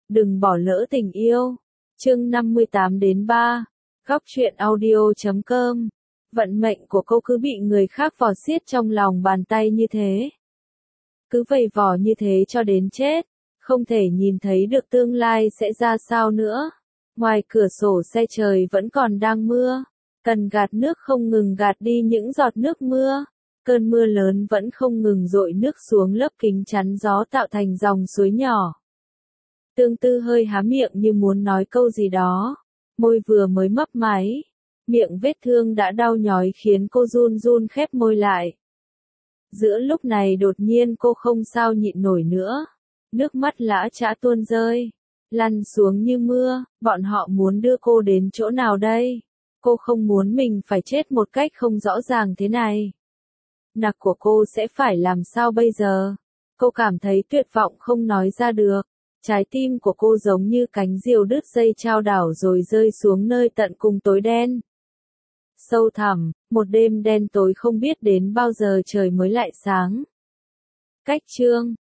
Đừng bỏ lỡ tình yêu. Chương 58-3. Góc truyện audio.com. Vận mệnh của cô cứ bị người khác vò xiết trong lòng bàn tay như thế. Cứ vầy vò như thế cho đến chết, không thể nhìn thấy được tương lai sẽ ra sao nữa. Ngoài cửa sổ xe trời vẫn còn đang mưa, cần gạt nước không ngừng gạt đi những giọt nước mưa. Cơn mưa lớn vẫn không ngừng dội nước xuống lớp kính chắn gió tạo thành dòng suối nhỏ. Tương Tư hơi há miệng như muốn nói câu gì đó, môi vừa mới mấp máy, miệng vết thương đã đau nhói khiến cô run run khép môi lại. Giữa lúc này đột nhiên cô không sao nhịn nổi nữa, nước mắt lã chã tuôn rơi, lăn xuống như mưa. Bọn họ muốn đưa cô đến chỗ nào đây? Cô không muốn mình phải chết một cách không rõ ràng thế này. Nặc của cô sẽ phải làm sao bây giờ? Cô cảm thấy tuyệt vọng không nói ra được. Trái tim của cô giống như cánh diều đứt dây chao đảo rồi rơi xuống nơi tận cùng tối đen. Sâu thẳm, một đêm đen tối không biết đến bao giờ trời mới lại sáng. Cách chương